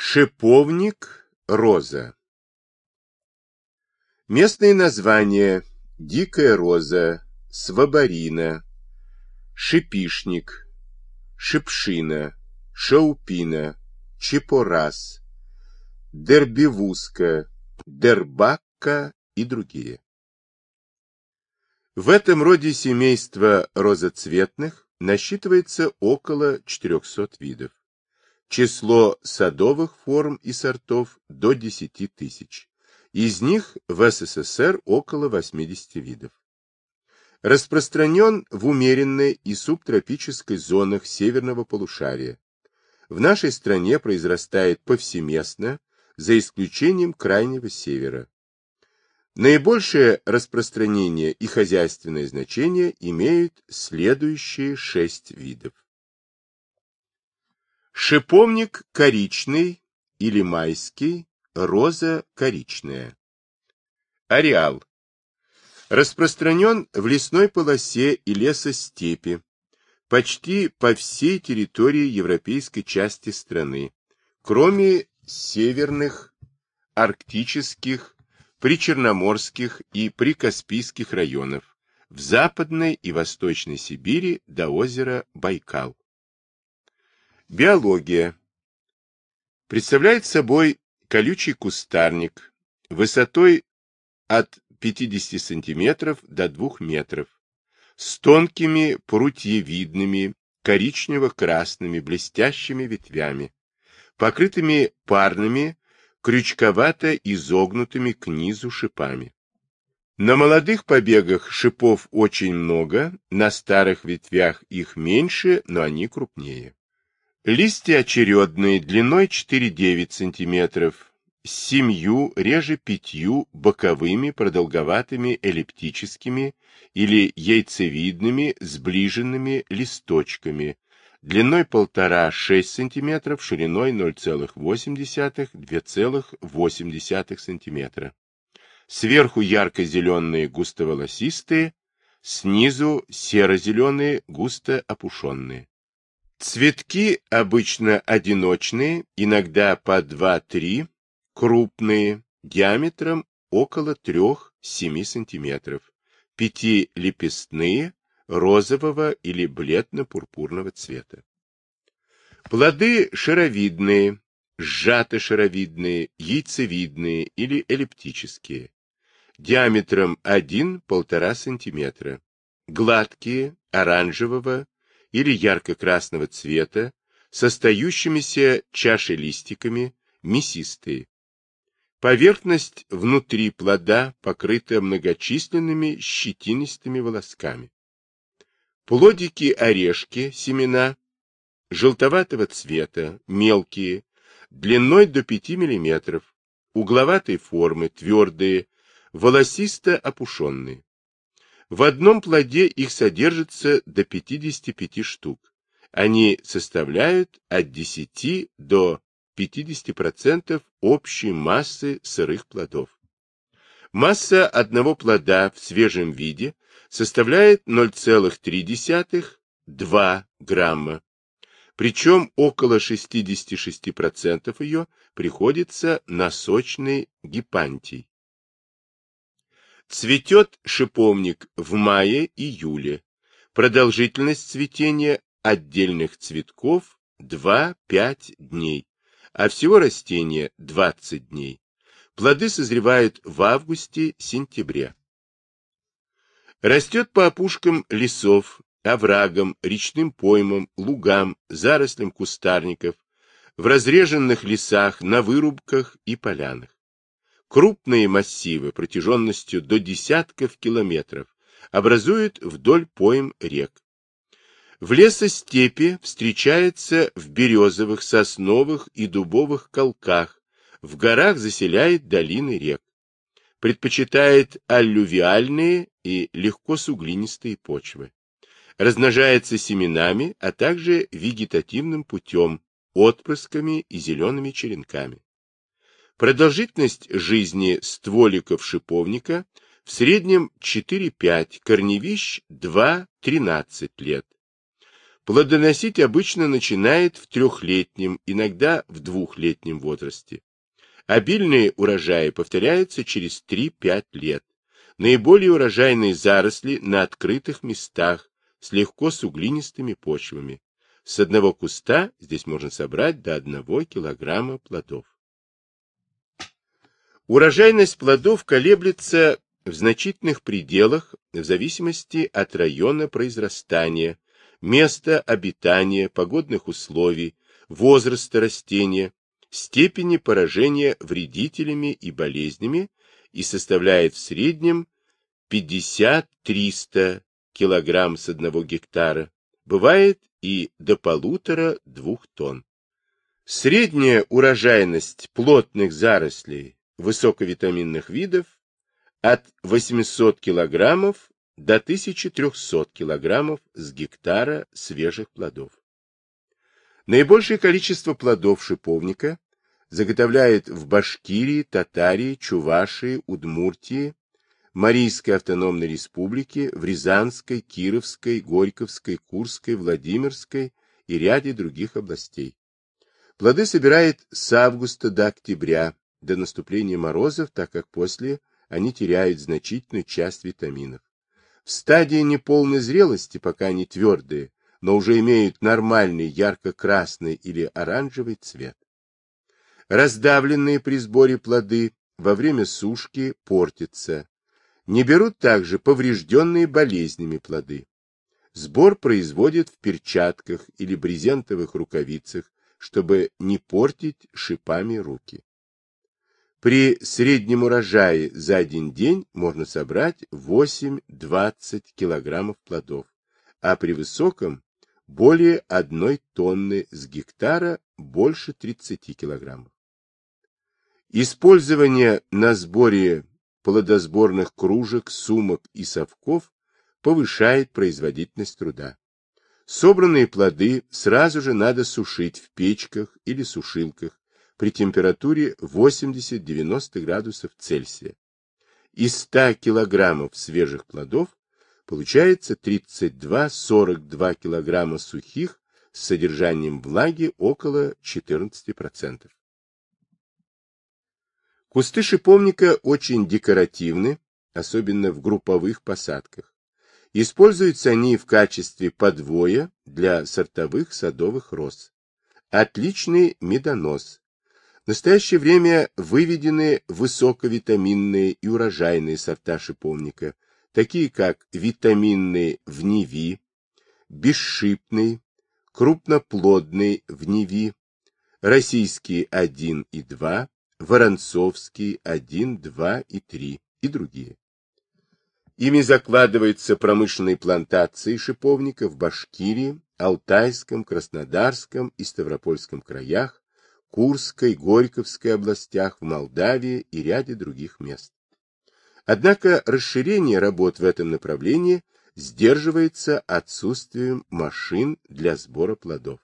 Шиповник, роза. Местные названия: дикая роза, свабарина, шипишник, шипшина, шаупина, чипорас, дербивуска, дербакка и другие. В этом роде семейства розоцветных насчитывается около 400 видов. Число садовых форм и сортов до 10 тысяч. Из них в СССР около 80 видов. Распространен в умеренной и субтропической зонах северного полушария. В нашей стране произрастает повсеместно, за исключением крайнего севера. Наибольшее распространение и хозяйственное значение имеют следующие 6 видов. Шиповник коричный или майский, роза коричная. Ареал. Распространен в лесной полосе и лесостепи, почти по всей территории европейской части страны, кроме северных, арктических, причерноморских и прикаспийских районов, в Западной и Восточной Сибири до озера Байкал. Биология. Представляет собой колючий кустарник высотой от 50 см до 2 метров, с тонкими прутьевидными коричнево-красными блестящими ветвями, покрытыми парными, крючковато изогнутыми к низу шипами. На молодых побегах шипов очень много, на старых ветвях их меньше, но они крупнее. Листья очередные, длиной 4-9 см, с 7, реже 5 боковыми продолговатыми эллиптическими или яйцевидными сближенными листочками, длиной 1,5-6 см, шириной 0,8-2,8 см. Сверху ярко-зеленые густоволосистые, снизу серо-зеленые густо опушенные. Цветки обычно одиночные, иногда по 2-3, крупные, диаметром около 3-7 см, пятилепестные, розового или бледно-пурпурного цвета. Плоды шаровидные, сжато-шаровидные, яйцевидные или эллиптические, диаметром 1-1,5 см, гладкие, оранжевого или ярко-красного цвета, с остающимися чашелистиками, мясистые. Поверхность внутри плода покрыта многочисленными щетинистыми волосками. Плодики-орешки, семена, желтоватого цвета, мелкие, длиной до 5 мм, угловатой формы, твердые, волосисто опушенные. В одном плоде их содержится до 55 штук. Они составляют от 10 до 50% общей массы сырых плодов. Масса одного плода в свежем виде составляет 0,3-2 грамма, причем около 66% ее приходится на сочный гипантий. Цветет шиповник в мае-июле. Продолжительность цветения отдельных цветков 2-5 дней, а всего растения 20 дней. Плоды созревают в августе-сентябре. Растет по опушкам лесов, оврагам, речным поймам, лугам, зарослям кустарников, в разреженных лесах, на вырубках и полянах. Крупные массивы протяженностью до десятков километров образуют вдоль пойм рек. В лесостепи встречается в березовых, сосновых и дубовых колках, в горах заселяет долины рек. Предпочитает аллювиальные и легко суглинистые почвы. Размножается семенами, а также вегетативным путем, отпрысками и зелеными черенками. Продолжительность жизни стволиков шиповника в среднем 4-5, корневищ 2-13 лет. Плодоносить обычно начинает в 3-летнем, иногда в 2-летнем возрасте. Обильные урожаи повторяются через 3-5 лет. Наиболее урожайные заросли на открытых местах с легко суглинистыми почвами. С одного куста здесь можно собрать до 1 килограмма плодов. Урожайность плодов колеблется в значительных пределах в зависимости от района произрастания, места обитания, погодных условий, возраста растения, степени поражения вредителями и болезнями и составляет в среднем 50-300 кг с 1 гектара, бывает и до 1,5–2 тонн. Средняя урожайность плотных зарослей высоковитаминных видов от 800 кг до 1300 кг с гектара свежих плодов. Наибольшее количество плодов шиповника заготовляют в Башкирии, Татарии, Чувашии, Удмуртии, Марийской автономной республике, в Рязанской, Кировской, Горьковской, Курской, Владимирской и ряде других областей. Плоды собирают с августа до октября, до наступления морозов, так как после они теряют значительную часть витаминов. В стадии неполной зрелости, пока они твердые, но уже имеют нормальный ярко-красный или оранжевый цвет. Раздавленные при сборе плоды во время сушки портятся. Не берут также поврежденные болезнями плоды. Сбор производят в перчатках или брезентовых рукавицах, чтобы не портить шипами руки. При среднем урожае за один день можно собрать 8–20 килограммов плодов, а при высоком более 1 тонны с гектара больше 30 килограммов. Использование на сборе плодосборных кружек, сумок и совков повышает производительность труда. Собранные плоды сразу же надо сушить в печках или сушилках при температуре 80–90 градусов Цельсия. Из 100 килограммов свежих плодов получается 32–42 килограмма сухих с содержанием влаги около 14%. Кусты шиповника очень декоративны, особенно в групповых посадках. Используются они в качестве подвоя для сортовых садовых роз. Отличный медонос. В настоящее время выведены высоковитаминные и урожайные сорта шиповника, такие как витаминный в Неви, бесшипный, крупноплодный в Неви, российский 1 и 2, воронцовский 1, 2 и 3 и другие. Ими закладываются промышленные плантации шиповника в Башкирии, Алтайском, Краснодарском и Ставропольском краях, Курской, Горьковской областях, в Молдавии и ряде других мест. Однако расширение работ в этом направлении сдерживается отсутствием машин для сбора плодов.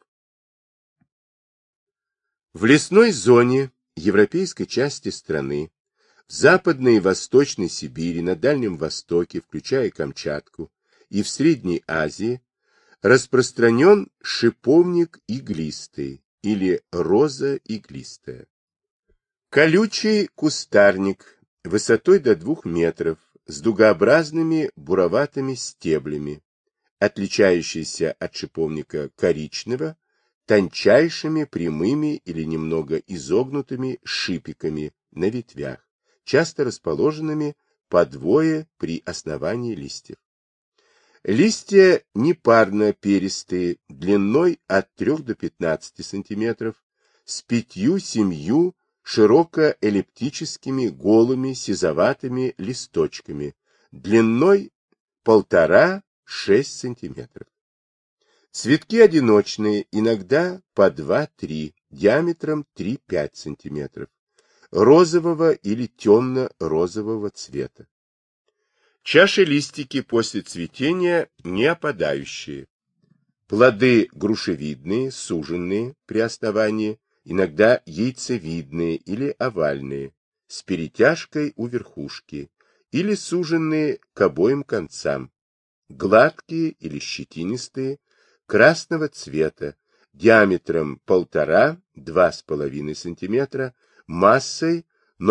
В лесной зоне европейской части страны, в Западной и Восточной Сибири, на Дальнем Востоке, включая Камчатку, и в Средней Азии распространен шиповник иглистый или роза иглистая. Колючий кустарник высотой до 2 метров с дугообразными буроватыми стеблями, отличающийся от шиповника коричневого, тончайшими прямыми или немного изогнутыми шипиками на ветвях, часто расположенными по двое при основании листьев. Листья непарно-перистые, длиной от 3 до 15 см, с 5–7 широко-эллиптическими голыми сизоватыми листочками, длиной 1,5–6 см. Цветки одиночные, иногда по 2–3, диаметром 3–5 см, розового или темно-розового цвета. Чашелистики после цветения не опадающие. Плоды грушевидные, суженные при основании, иногда яйцевидные или овальные, с перетяжкой у верхушки, или суженные к обоим концам, гладкие или щетинистые, красного цвета, диаметром 1,5–2,5 см, массой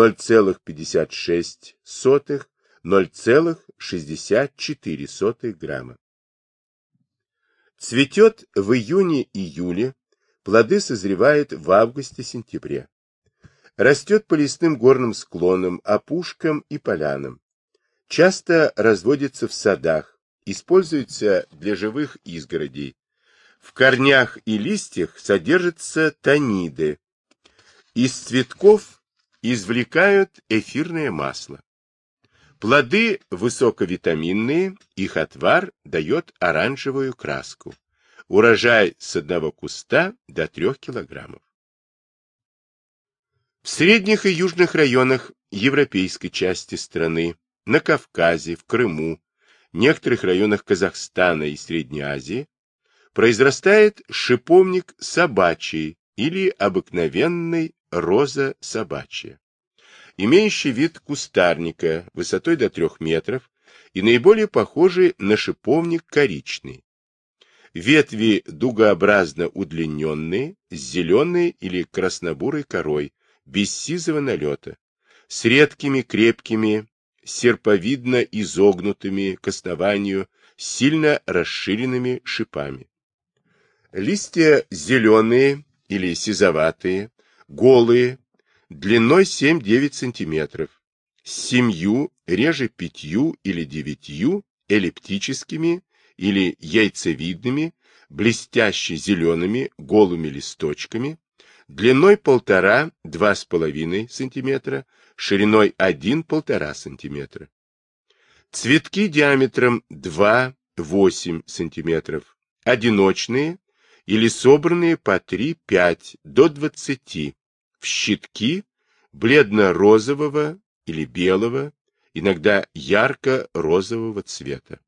0,56–0,64 грамма. Цветет в июне-июле, плоды созревают в августе-сентябре. Растет по лесным горным склонам, опушкам и полянам. Часто разводится в садах, используется для живых изгородей. В корнях и листьях содержатся таниды. Из цветков извлекают эфирное масло. Плоды высоковитаминные, их отвар дает оранжевую краску. Урожай с одного куста до 3 килограммов. В средних и южных районах европейской части страны, на Кавказе, в Крыму, некоторых районах Казахстана и Средней Азии произрастает шиповник собачий или обыкновенный роза собачья, имеющий вид кустарника высотой до 3 метров и наиболее похожий на шиповник коричный. Ветви дугообразно удлиненные, с зеленой или краснобурой корой, без сизого налета, с редкими крепкими, серповидно изогнутыми к основанию, сильно расширенными шипами. Листья зеленые или сизоватые, голые, длиной 7–9 см, с 7, реже 5 или 9 эллиптическими или яйцевидными, блестяще зелеными голыми листочками, длиной 1,5–2,5 см, шириной 1–1,5 см. Цветки диаметром 2–8 см, одиночные или собранные по 3–5 до 20, в щитки бледно-розового или белого, иногда ярко-розового цвета.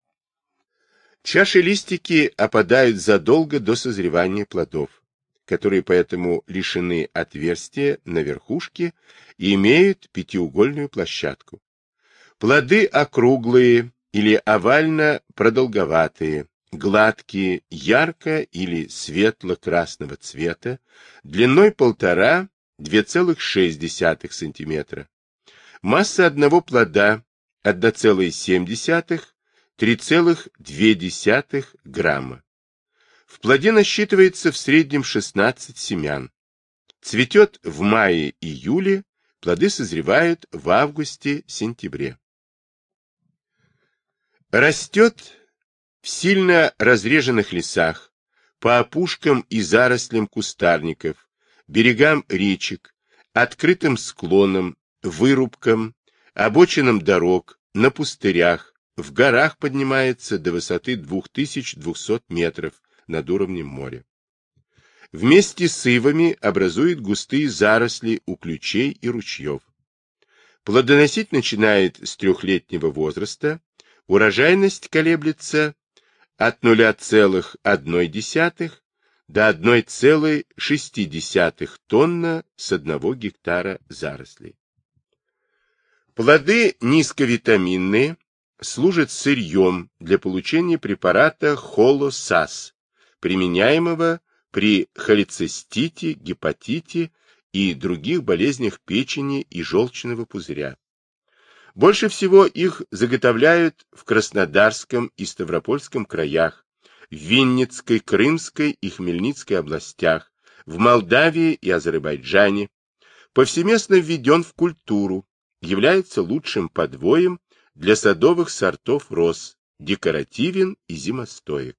Чашелистики опадают задолго до созревания плодов, которые поэтому лишены отверстия на верхушке и имеют пятиугольную площадку. Плоды округлые или овально-продолговатые, гладкие, ярко- или светло-красного цвета, длиной 1,5–2,6 см. Масса одного плода 1,7–3,2 грамма. В плоде насчитывается в среднем 16 семян. Цветет в мае-июле, плоды созревают в августе-сентябре. Растет в сильно разреженных лесах, по опушкам и зарослям кустарников, берегам речек, открытым склонам, вырубкам, обочинам дорог, на пустырях, в горах поднимается до высоты 2200 метров над уровнем моря. Вместе с ивами образует густые заросли у ключей и ручьев. Плодоносить начинает с 3-летнего возраста, урожайность колеблется от 0,1 до 1,6 тонна с 1 гектара зарослей. Плоды низковитаминные, служат сырьем для получения препарата холосас, применяемого при холецистите, гепатите и других болезнях печени и желчного пузыря. Больше всего их заготовляют в Краснодарском и Ставропольском краях, в Винницкой, Крымской и Хмельницкой областях, в Молдавии и Азербайджане. Повсеместно введен в культуру, является лучшим подвоем для садовых сортов роз, декоративен и зимостоек.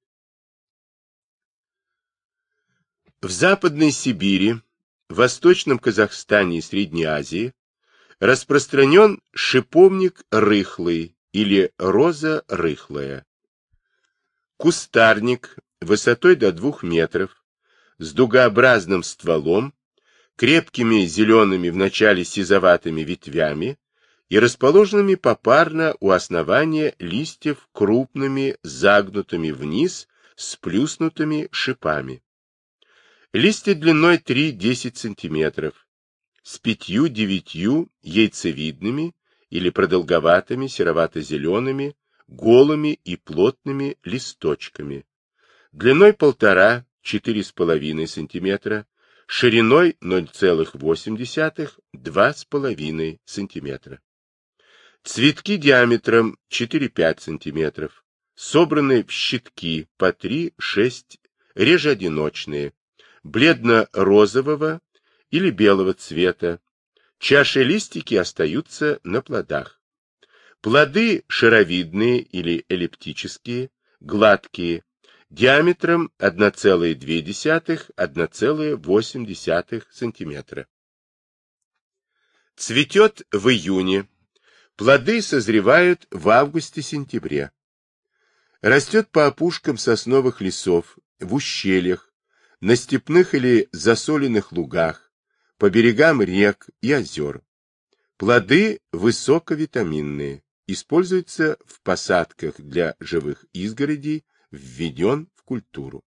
В Западной Сибири, Восточном Казахстане и Средней Азии распространен шиповник рыхлый или роза рыхлая. Кустарник высотой до 2 метров, с дугообразным стволом, крепкими зелеными в начале сизоватыми ветвями и расположенными попарно у основания листьев крупными, загнутыми вниз, сплюснутыми шипами. Листья длиной 3–10 см, с 5–9 яйцевидными или продолговатыми серовато-зелеными, голыми и плотными листочками. длиной 1,5–4,5 см, шириной 0,8–2,5 см. Цветки диаметром 4–5 см, собраны в щитки по 3–6, реже одиночные, бледно-розового или белого цвета. Чаши листики остаются на плодах. Плоды шаровидные или эллиптические, гладкие, диаметром 1,2–1,8 см. Цветет в июне. Плоды созревают в августе-сентябре. Растет по опушкам сосновых лесов, в ущельях, на степных или засоленных лугах, по берегам рек и озер. Плоды высоковитаминные, используются в посадках для живых изгородей, введен в культуру.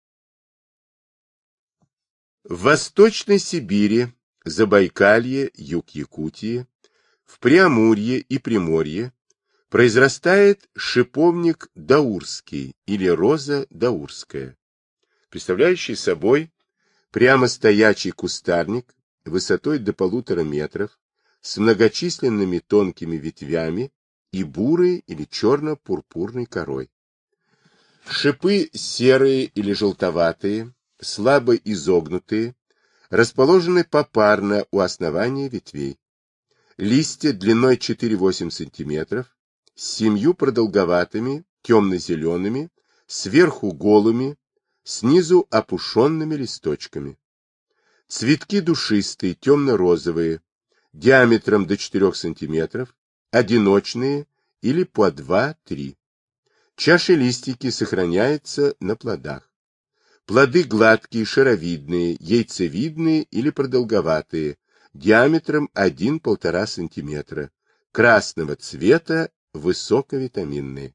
В Восточной Сибири, Забайкалье, юг Якутии, в Преамурье и Приморье произрастает шиповник даурский или роза даурская, представляющий собой прямостоячий кустарник высотой до 1,5 метров с многочисленными тонкими ветвями и бурой или черно-пурпурной корой. Шипы серые или желтоватые, слабо изогнутые, расположены попарно у основания ветвей. Листья длиной 4–8 см, с 7 продолговатыми, темно-зелеными, сверху голыми, снизу опушенными листочками. Цветки душистые, темно-розовые, диаметром до 4 см, одиночные или по 2–3. Чаши листики сохраняются на плодах. Плоды гладкие, шаровидные, яйцевидные или продолговатые, диаметром 1–1,5 см, красного цвета, высоковитаминные.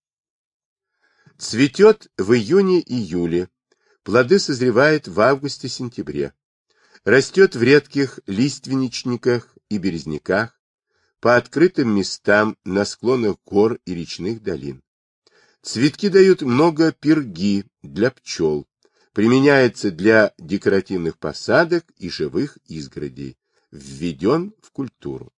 Цветет в июне-июле, плоды созревают в августе-сентябре. Растет в редких лиственничниках и березняках, по открытым местам на склонах гор и речных долин. Цветки дают много перги для пчел, применяется для декоративных посадок и живых изгородей, введен в культуру.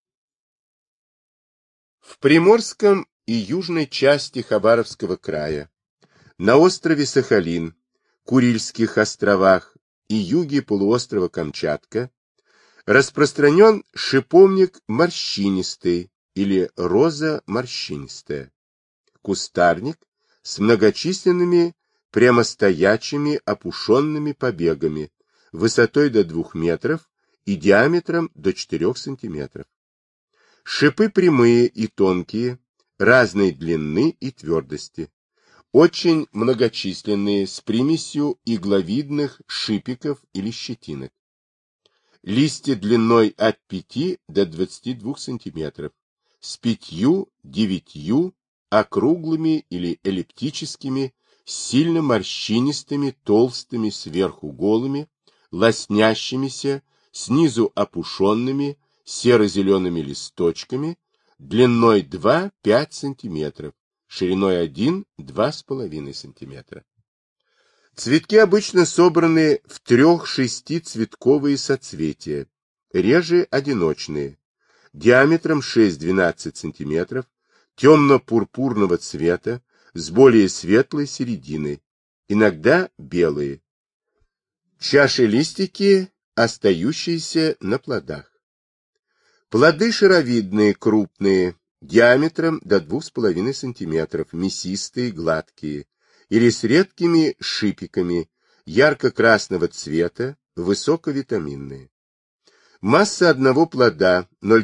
В Приморском и южной части Хабаровского края, на острове Сахалин, Курильских островах и юге полуострова Камчатка распространен шиповник морщинистый или роза морщинистая, кустарник с многочисленными прямостоячими опушенными побегами, высотой до 2 метров и диаметром до 4 сантиметров. Шипы прямые и тонкие, разной длины и твердости, очень многочисленные, с примесью игловидных шипиков или щетинок. Листья длиной от 5 до 22 сантиметров, с 5–9 округлыми или эллиптическими, сильно морщинистыми, толстыми, сверху голыми, лоснящимися, снизу опушенными, серо-зелеными листочками, длиной 2–5 см, шириной 1–2,5 см. Цветки обычно собраны в 3–6 соцветия, реже одиночные, диаметром 6–12 см, темно-пурпурного цвета, с более светлой серединой, иногда белые. Чаши листики, остающиеся на плодах. Плоды шаровидные, крупные, диаметром до 2,5 см, мясистые, гладкие, или с редкими шипиками, ярко-красного цвета, высоковитаминные. Масса одного плода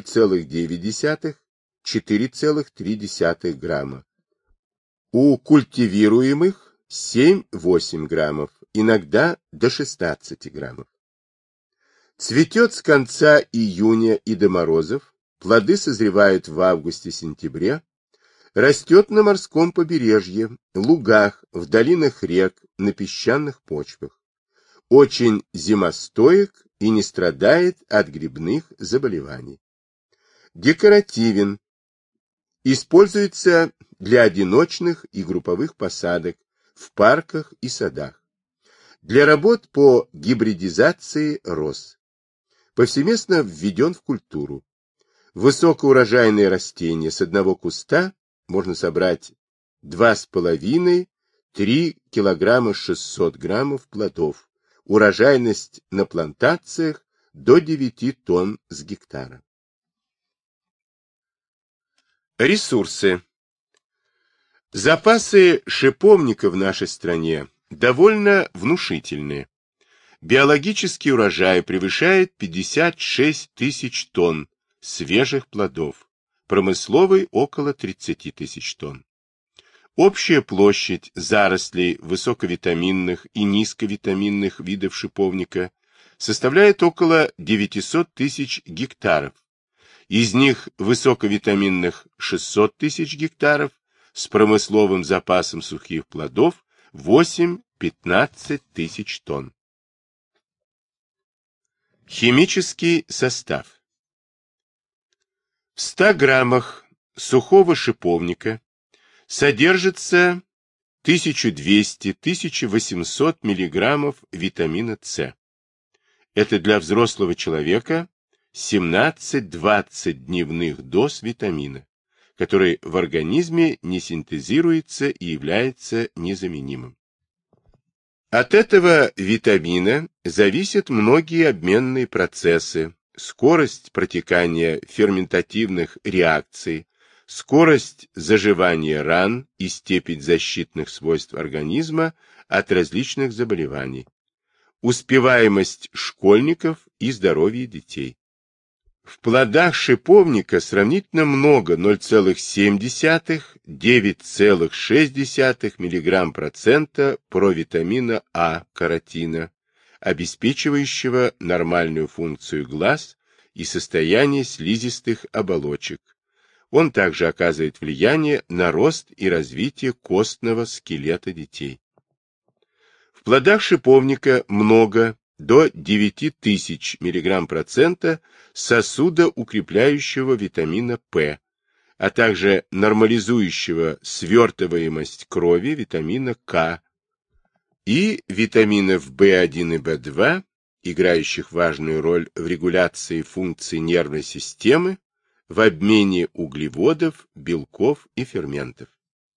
0,9–4,3 грамма. У культивируемых 7–8 граммов, иногда до 16 граммов. Цветет с конца июня и до морозов, плоды созревают в августе-сентябре, растет на морском побережье, лугах, в долинах рек, на песчаных почвах. Очень зимостоек и не страдает от грибных заболеваний. Декоративен. Используется для одиночных и групповых посадок в парках и садах, для работ по гибридизации роз. Повсеместно введен в культуру. Высокоурожайные растения с одного куста можно собрать 2,5–3 килограмма 600 граммов плодов. Урожайность на плантациях до 9 тонн с гектара. Ресурсы. Запасы шиповника в нашей стране довольно внушительные. Биологический урожай превышает 56 тысяч тонн свежих плодов, промысловый около 30 тысяч тонн. Общая площадь зарослей высоковитаминных и низковитаминных видов шиповника составляет около 900 тысяч гектаров. Из них высоковитаминных 600 тысяч гектаров, с промысловым запасом сухих плодов 8–15 тысяч тонн. Химический состав. В 100 граммах сухого шиповника содержится 1200–1800 миллиграммов витамина С. Это для взрослого человека 17–20 дневных доз витамина, который в организме не синтезируется и является незаменимым. От этого витамина зависят многие обменные процессы, скорость протекания ферментативных реакций, скорость заживания ран и степень защитных свойств организма от различных заболеваний, успеваемость школьников и здоровье детей. В плодах шиповника сравнительно много 0,7–9,6 мг% провитамина А каротина, обеспечивающего нормальную функцию глаз и состояние слизистых оболочек. Он также оказывает влияние на рост и развитие костного скелета детей. В плодах шиповника много, до 9000 мг% сосудоукрепляющего витамина П, а также нормализующего свертываемость крови витамина К и витаминов В1 и В2, играющих важную роль в регуляции функций нервной системы, в обмене углеводов, белков и ферментов.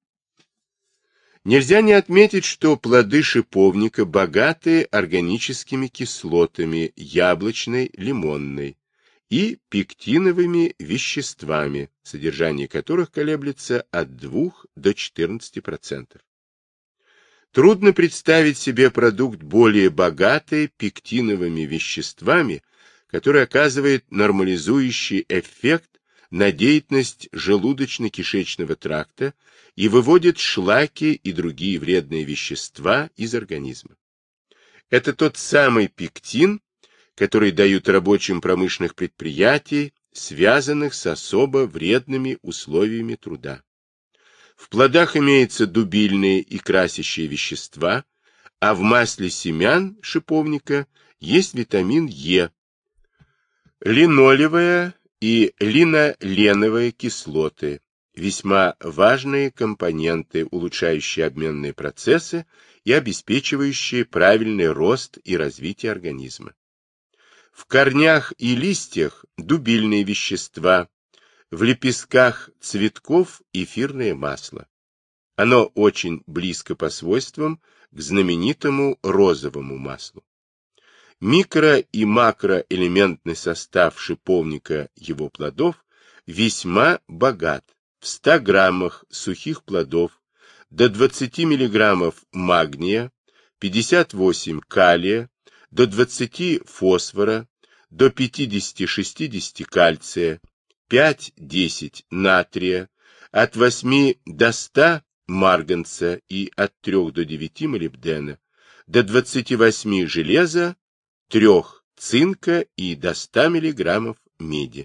Нельзя не отметить, что плоды шиповника богаты органическими кислотами яблочной, лимонной и пектиновыми веществами, содержание которых колеблется от 2 до 14%. Трудно представить себе продукт более богатый пектиновыми веществами, который оказывает нормализующий эффект на деятельность желудочно-кишечного тракта и выводит шлаки и другие вредные вещества из организма. Это тот самый пектин, который дают рабочим промышленных предприятий, связанных с особо вредными условиями труда. В плодах имеются дубильные и красящие вещества, а в масле семян шиповника есть витамин Е, линолевая и линоленовые кислоты, весьма важные компоненты, улучшающие обменные процессы и обеспечивающие правильный рост и развитие организма. В корнях и листьях дубильные вещества, в лепестках цветков эфирное масло. Оно очень близко по свойствам к знаменитому розовому маслу. Микро- и макроэлементный состав шиповника его плодов весьма богат. В 100 граммах сухих плодов до 20 миллиграммов магния, 58 калия, до 20 фосфора, до 50–60 кальция, 5–10 натрия, от 8 до 100 марганца и от 3 до 9 молибдена, до 28 железа, 3 цинка и до 100 мг меди.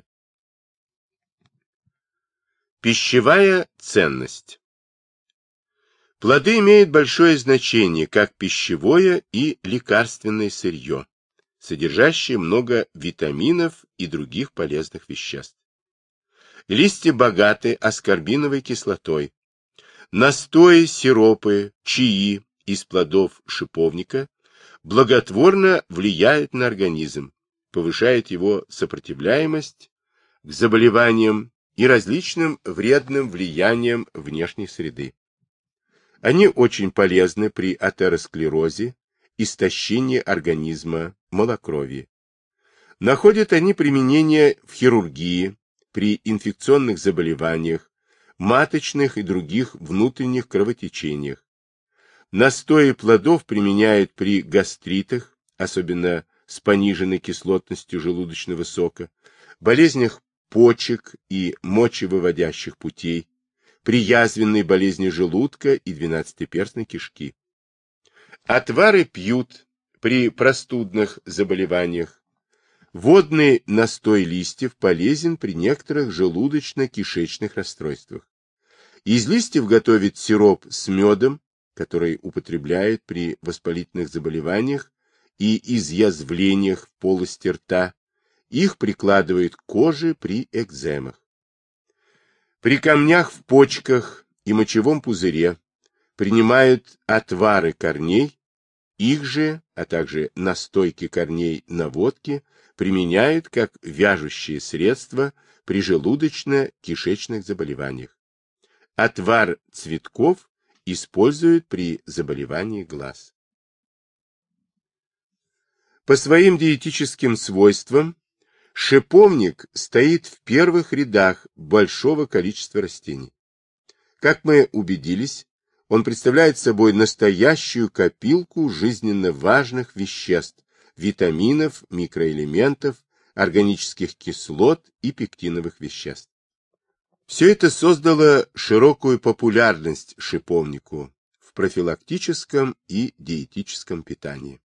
Пищевая ценность. Плоды имеют большое значение как пищевое и лекарственное сырье, содержащее много витаминов и других полезных веществ. Листья богаты аскорбиновой кислотой, Настои, сиропы, чаи из плодов шиповника благотворно влияют на организм, повышают его сопротивляемость к заболеваниям и различным вредным влияниям внешней среды. Они очень полезны при атеросклерозе, истощении организма, малокровии. Находят они применение в хирургии, при инфекционных заболеваниях, маточных и других внутренних кровотечениях. Настои плодов применяют при гастритах, особенно с пониженной кислотностью желудочного сока, болезнях почек и мочевыводящих путей, при язвенной болезни желудка и двенадцатиперстной кишки. Отвары пьют при простудных заболеваниях. Водный настой листьев полезен при некоторых желудочно-кишечных расстройствах. Из листьев готовят сироп с медом, который употребляют при воспалительных заболеваниях и изъязвлениях в полости рта. Их прикладывают к коже при экземах. При камнях в почках и мочевом пузыре принимают отвары корней, их же, а также настойки корней на водке применяют как вяжущее средство при желудочно-кишечных заболеваниях. Отвар цветков используют при заболевании глаз. По своим диетическим свойствам шиповник стоит в первых рядах большого количества растений. Как мы убедились, он представляет собой настоящую копилку жизненно важных веществ, витаминов, микроэлементов, органических кислот и пектиновых веществ. Все это создало широкую популярность шиповнику в профилактическом и диетическом питании.